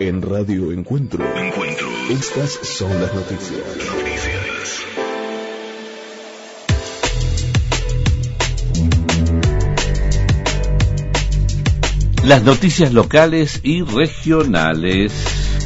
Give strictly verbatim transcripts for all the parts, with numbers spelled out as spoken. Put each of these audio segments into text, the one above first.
En Radio Encuentro. Encuentro. Estas son las noticias. Noticias. Las noticias locales y regionales.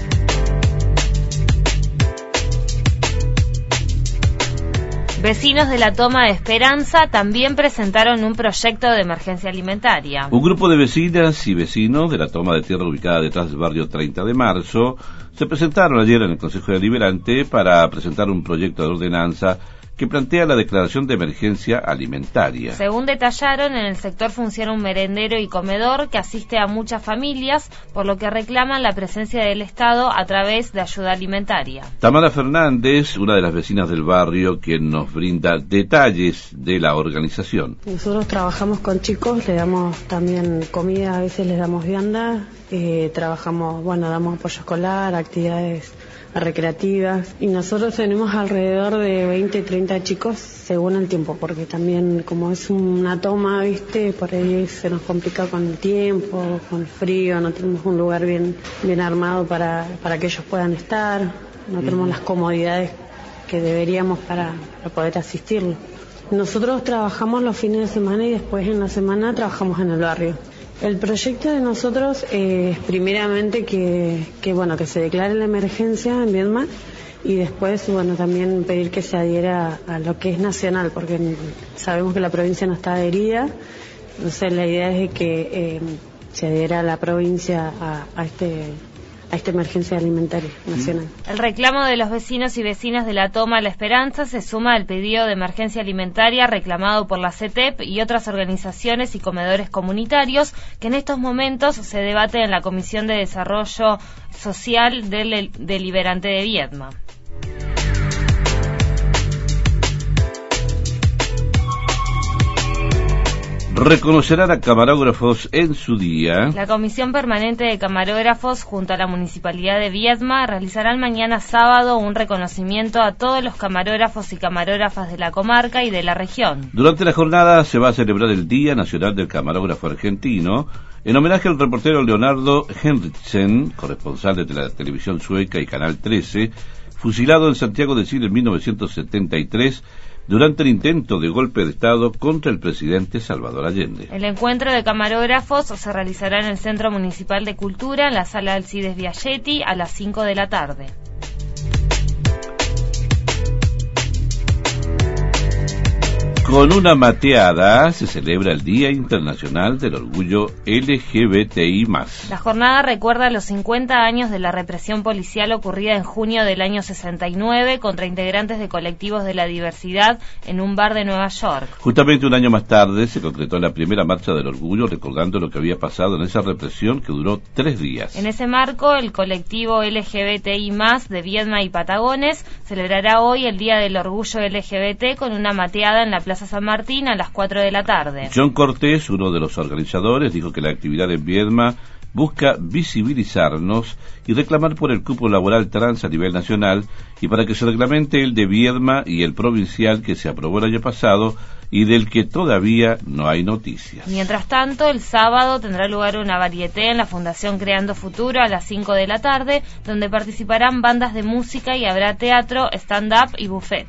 Vecinos de la Toma de Esperanza también presentaron un proyecto de emergencia alimentaria. Un grupo de vecinas y vecinos de la toma de tierra ubicada detrás del barrio treinta de marzo se presentaron ayer en el Consejo Deliberante para presentar un proyecto de ordenanza que plantea la declaración de emergencia alimentaria. Según detallaron, en el sector funciona un merendero y comedor que asiste a muchas familias, por lo que reclaman la presencia del Estado a través de ayuda alimentaria. Tamara Fernández, una de las vecinas del barrio, quien nos brinda detalles de la organización. Nosotros trabajamos con chicos, le damos también comida, a veces les damos vianda, eh, trabajamos, bueno, damos apoyo escolar, actividades recreativas, y nosotros tenemos alrededor de veinte, treinta chicos según el tiempo, porque también como es una toma, viste, por ahí se nos complica con el tiempo, con el frío, no tenemos un lugar bien, bien armado para, para que ellos puedan estar, no tenemos las comodidades que deberíamos para, para poder asistirlos. Nosotros trabajamos los fines de semana y después en la semana trabajamos en el barrio. El proyecto de nosotros es primeramente que, que bueno que se declare la emergencia en Viedma y después bueno también pedir que se adhiera a lo que es nacional, porque sabemos que la provincia no está adherida, entonces la idea es de que eh, se adhiera a la provincia a, a este a esta emergencia alimentaria nacional. El reclamo de los vecinos y vecinas de la Toma La Esperanza se suma al pedido de emergencia alimentaria reclamado por la C E T E P y otras organizaciones y comedores comunitarios que en estos momentos se debate en la Comisión de Desarrollo Social del Deliberante de Viedma. Reconocerán a camarógrafos en su día. La Comisión Permanente de Camarógrafos junto a la Municipalidad de Viedma realizarán mañana sábado un reconocimiento a todos los camarógrafos y camarógrafas de la comarca y de la región. Durante la jornada se va a celebrar el Día Nacional del Camarógrafo Argentino en homenaje al reportero Leonardo Henriksen, corresponsal de la televisión sueca y Canal trece, fusilado en Santiago de Chile en mil novecientos setenta y tres durante el intento de golpe de Estado contra el presidente Salvador Allende. El encuentro de camarógrafos se realizará en el Centro Municipal de Cultura, en la Sala Alcides Biagietti, a las cinco de la tarde. Con una mateada se celebra el Día Internacional del Orgullo L G B T I más. La jornada recuerda los cincuenta años de la represión policial ocurrida en junio del año sesenta y nueve contra integrantes de colectivos de la diversidad en un bar de Nueva York. Justamente un año más tarde se concretó la primera marcha del orgullo, recordando lo que había pasado en esa represión que duró tres días. En ese marco, el colectivo L G B T I más de Viedma y Patagones celebrará hoy el Día del Orgullo L G B T con una mateada en la Plaza San Martín a las cuatro de la tarde. John Cortés, uno de los organizadores, dijo que la actividad en Viedma busca visibilizarnos y reclamar por el cupo laboral trans a nivel nacional y para que se reglamente el de Viedma y el provincial que se aprobó el año pasado y del que todavía no hay noticias. Mientras tanto, el sábado tendrá lugar una varieté en la Fundación Creando Futuro a las cinco de la tarde, donde participarán bandas de música y habrá teatro, stand-up y buffet.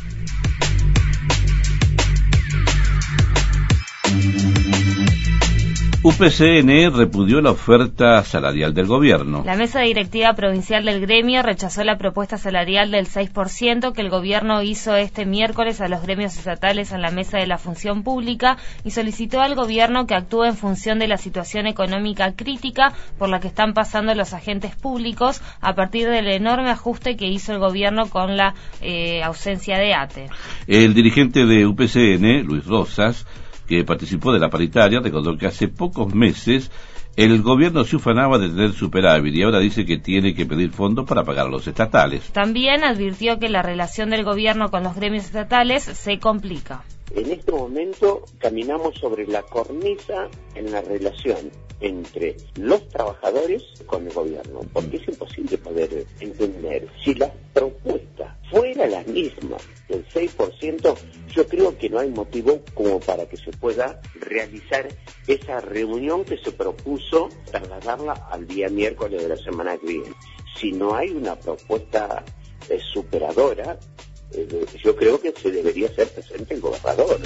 U P C N repudió la oferta salarial del gobierno. La mesa directiva provincial del gremio rechazó la propuesta salarial del seis por ciento que el gobierno hizo este miércoles a los gremios estatales en la mesa de la función pública y solicitó al gobierno que actúe en función de la situación económica crítica por la que están pasando los agentes públicos a partir del enorme ajuste que hizo el gobierno con la eh, ausencia de A T E. El dirigente de U P C N, Luis Rosas, que participó de la paritaria, recordó que hace pocos meses el gobierno se ufanaba de tener superávit y ahora dice que tiene que pedir fondos para pagar a los estatales. También advirtió que la relación del gobierno con los gremios estatales se complica. En este momento caminamos sobre la cornisa en la relación. entre los trabajadores con el gobierno, porque es imposible poder entender si las propuestas fueran las mismas del seis por ciento, yo creo que no hay motivo como para que se pueda realizar esa reunión que se propuso trasladarla al día miércoles de la semana que viene. Si no hay una propuesta eh, superadora, eh, yo creo que se debería hacer presente el gobernador.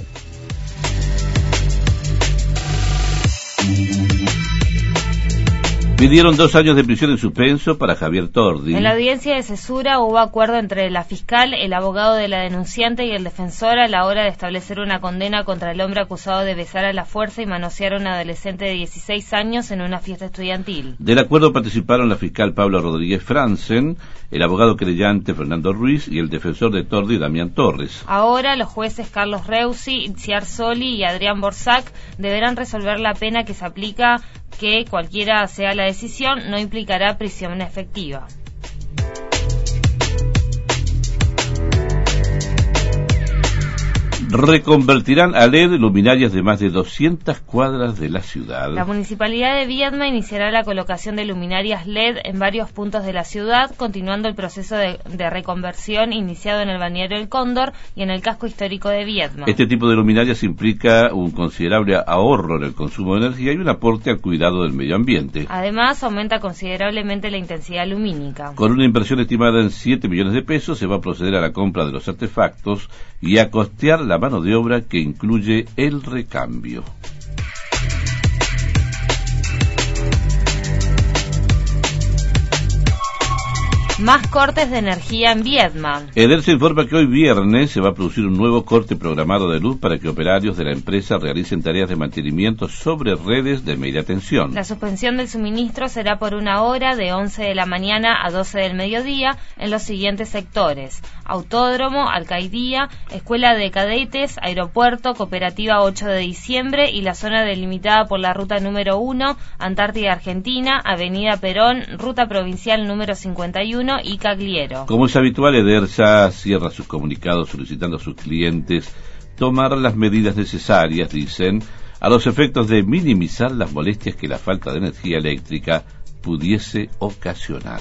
Pidieron dos años de prisión en suspenso para Javier Tordi. En la audiencia de cesura hubo acuerdo entre la fiscal, el abogado de la denunciante y el defensor a la hora de establecer una condena contra el hombre acusado de besar a la fuerza y manosear a un adolescente de dieciséis años en una fiesta estudiantil. Del acuerdo participaron la fiscal Paula Rodríguez Franzen, el abogado querellante Fernando Ruiz y el defensor de Tordi, Damián Torres. Ahora los jueces Carlos Reusi, Itziar Soli y Adrián Borsac deberán resolver la pena que se aplica, que cualquiera sea la decisión, no implicará prisión efectiva. Reconvertirán a L E D luminarias de más de doscientas cuadras de la ciudad. La Municipalidad de Viedma iniciará la colocación de luminarias L E D en varios puntos de la ciudad, continuando el proceso de, de reconversión iniciado en el balneario El Cóndor y en el casco histórico de Viedma. Este tipo de luminarias implica un considerable ahorro en el consumo de energía y un aporte al cuidado del medio ambiente. Además, aumenta considerablemente la intensidad lumínica. Con una inversión estimada en siete millones de pesos, se va a proceder a la compra de los artefactos y a costear la mano de obra que incluye el recambio. Más cortes de energía en Viedma. Edersa informa que hoy viernes se va a producir un nuevo corte programado de luz para que operarios de la empresa realicen tareas de mantenimiento sobre redes de media tensión. La suspensión del suministro será por una hora de once de la mañana a doce del mediodía en los siguientes sectores: Autódromo, Alcaidía, Escuela de Cadetes, Aeropuerto, Cooperativa ocho de diciembre y la zona delimitada por la ruta número uno, Antártida Argentina, Avenida Perón, ruta provincial número cincuenta y uno y Cagliero. Como es habitual, Edersa cierra sus comunicados solicitando a sus clientes tomar las medidas necesarias, dicen, a los efectos de minimizar las molestias que la falta de energía eléctrica pudiese ocasionar.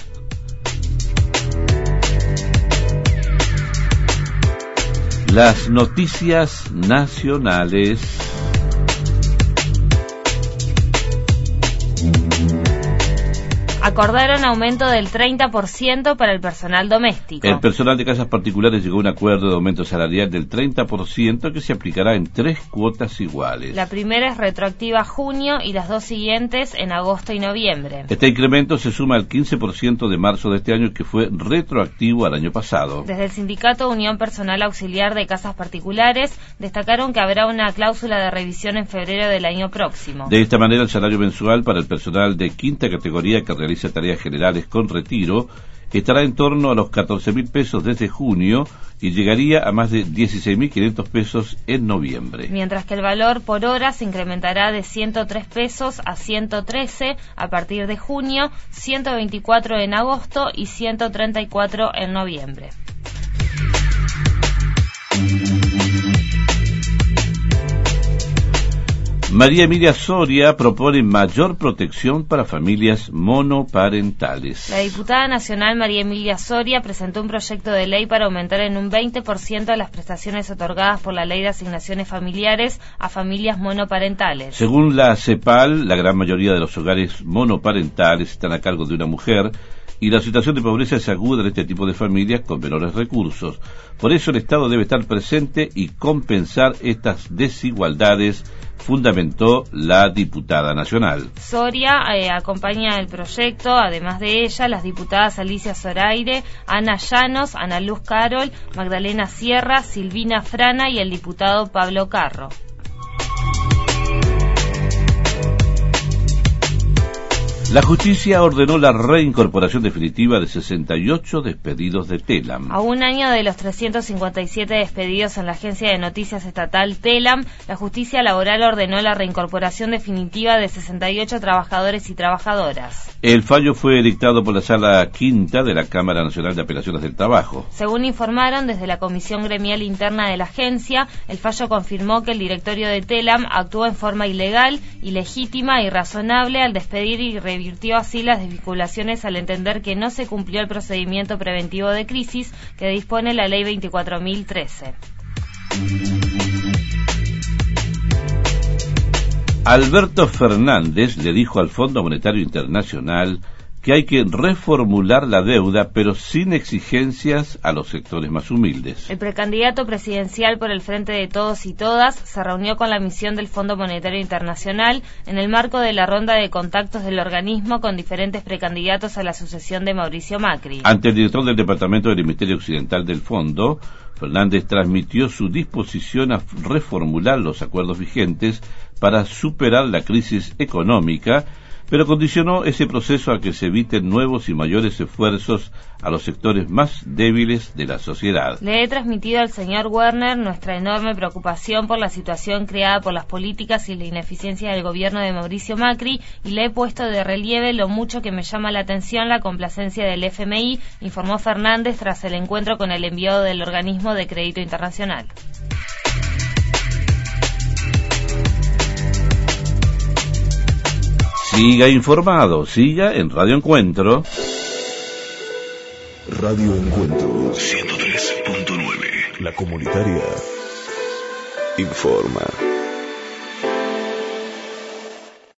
Las noticias nacionales. Acordaron aumento del treinta por ciento para el personal doméstico. El personal de casas particulares llegó a un acuerdo de aumento salarial del treinta por ciento que se aplicará en tres cuotas iguales. La primera es retroactiva a junio y las dos siguientes en agosto y noviembre. Este incremento se suma al quince por ciento de marzo de este año, que fue retroactivo al año pasado. Desde el sindicato Unión Personal Auxiliar de Casas Particulares destacaron que habrá una cláusula de revisión en febrero del año próximo. De esta manera, el salario mensual para el personal de quinta categoría que realiza tareas generales con retiro estará en torno a los catorce mil pesos desde junio y llegaría a más de dieciséis mil quinientos pesos en noviembre. Mientras que el valor por hora se incrementará de ciento tres pesos a ciento trece a partir de junio, ciento veinticuatro en agosto y ciento treinta y cuatro en noviembre. María Emilia Soria propone mayor protección para familias monoparentales. La diputada nacional María Emilia Soria presentó un proyecto de ley para aumentar en un veinte por ciento las prestaciones otorgadas por la Ley de Asignaciones Familiares a familias monoparentales. Según la CEPAL, la gran mayoría de los hogares monoparentales están a cargo de una mujer, y la situación de pobreza es aguda en este tipo de familias con menores recursos. Por eso el Estado debe estar presente y compensar estas desigualdades, fundamentó la diputada nacional. Soria eh, acompaña el proyecto, además de ella, las diputadas Alicia Zoraire, Ana Llanos, Ana Luz Carol, Magdalena Sierra, Silvina Frana y el diputado Pablo Carro. La justicia ordenó la reincorporación definitiva de sesenta y ocho despedidos de Telam. A un año de los trescientos cincuenta y siete despedidos en la agencia de noticias estatal Telam, la justicia laboral ordenó la reincorporación definitiva de sesenta y ocho trabajadores y trabajadoras. El fallo fue dictado por la Sala Quinta de la Cámara Nacional de Apelaciones del Trabajo. Según informaron desde la Comisión Gremial Interna de la agencia, el fallo confirmó que el directorio de Telam actuó en forma ilegal, ilegítima y razonable al despedir y revisar Revirtió así las desvinculaciones al entender que no se cumplió el procedimiento preventivo de crisis que dispone la Ley veinticuatro mil trece. Alberto Fernández le dijo al Fondo Monetario Internacional que hay que reformular la deuda, pero sin exigencias a los sectores más humildes. El precandidato presidencial por el Frente de Todos y Todas se reunió con la misión del Fondo Monetario Internacional en el marco de la ronda de contactos del organismo con diferentes precandidatos a la sucesión de Mauricio Macri. Ante el director del Departamento del Hemisferio Occidental del Fondo, Fernández transmitió su disposición a reformular los acuerdos vigentes para superar la crisis económica, pero condicionó ese proceso a que se eviten nuevos y mayores esfuerzos a los sectores más débiles de la sociedad. Le he transmitido al señor Werner nuestra enorme preocupación por la situación creada por las políticas y la ineficiencia del gobierno de Mauricio Macri y le he puesto de relieve lo mucho que me llama la atención la complacencia del F M I, informó Fernández tras el encuentro con el enviado del organismo de crédito internacional. Siga informado, siga en Radio Encuentro. Radio Encuentro ciento tres punto nueve. La comunitaria informa.